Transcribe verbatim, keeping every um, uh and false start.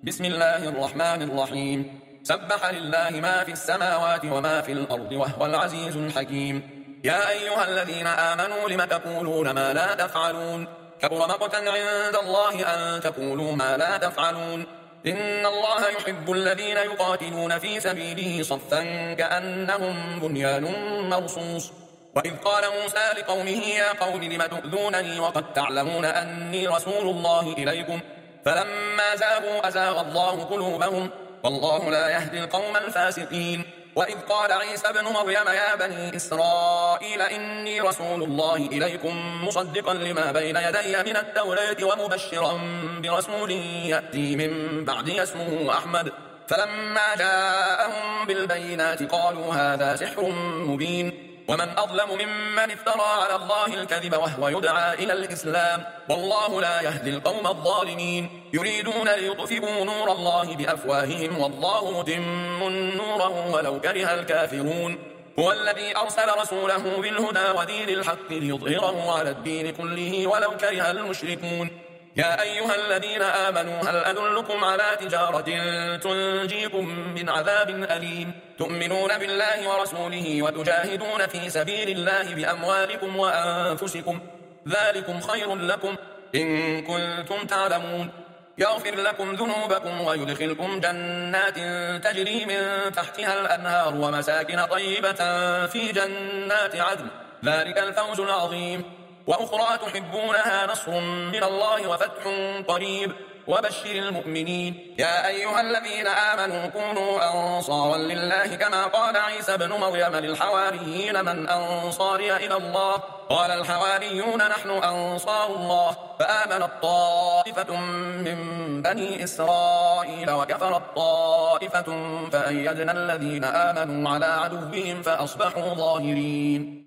بسم الله الرحمن الرحيم. سبح لله ما في السماوات وما في الأرض وهو العزيز الحكيم. يا أيها الذين آمنوا لم تقولون ما لا تفعلون؟ كبر مقتا عند الله أن تقولوا ما لا تفعلون. إن الله يحب الذين يقاتلون في سبيله صفا كأنهم بنيان مرصوص. وإذ قال موسى لقومه يا قوم لم تؤذونني وقد تعلمون أني رسول الله إليكم فلما زاغوا أزاغ الله قلوبهم والله لا يهدي القوم الفاسقين. وإذ قال عيسى ابن مريم يا بني إسرائيل إني رسول الله إليكم مصدقا لما بين يدي من التوراة ومبشرا برسول يأتي من بعدي اسمه أحمد. فلما جاءهم بالبينات قالوا هذا سحر مبين. ومن أظلم ممن افترى على الله الكذب وهو يدعى إلى الإسلام والله لا يهدي القوم الظالمين. يريدون ليطفئوا نور الله بأفواههم والله متم نوره ولو كره الكافرون. هو الذي أرسل رسوله بالهدى ودين الحق ليظهره على الدين كله ولو كره المشركون. يا أيها الذين آمنوا هل أدلكم على تجارة تنجيكم من عذاب أليم تؤمنون بالله ورسوله وتجاهدون في سبيل الله بأموالكم وأنفسكم ذلكم خير لكم إن كنتم تعلمون. يغفر لكم ذنوبكم ويدخلكم جنات تجري من تحتها الأنهار ومساكن طيبة في جنات عدن ذلك الفوز العظيم. وأخرى تحبونها نصر من الله وفتح قريب وبشر المؤمنين. يا أيها الذين آمنوا كونوا أنصارا لله كما قال عيسى ابن مريم للحواريين من أنصاري إلى الله قال الحواريون نحن أنصار الله فآمنت طائفة من بني إسرائيل وكفرت طائفة فأيدنا الذين آمنوا على عدوهم فأصبحوا ظاهرين.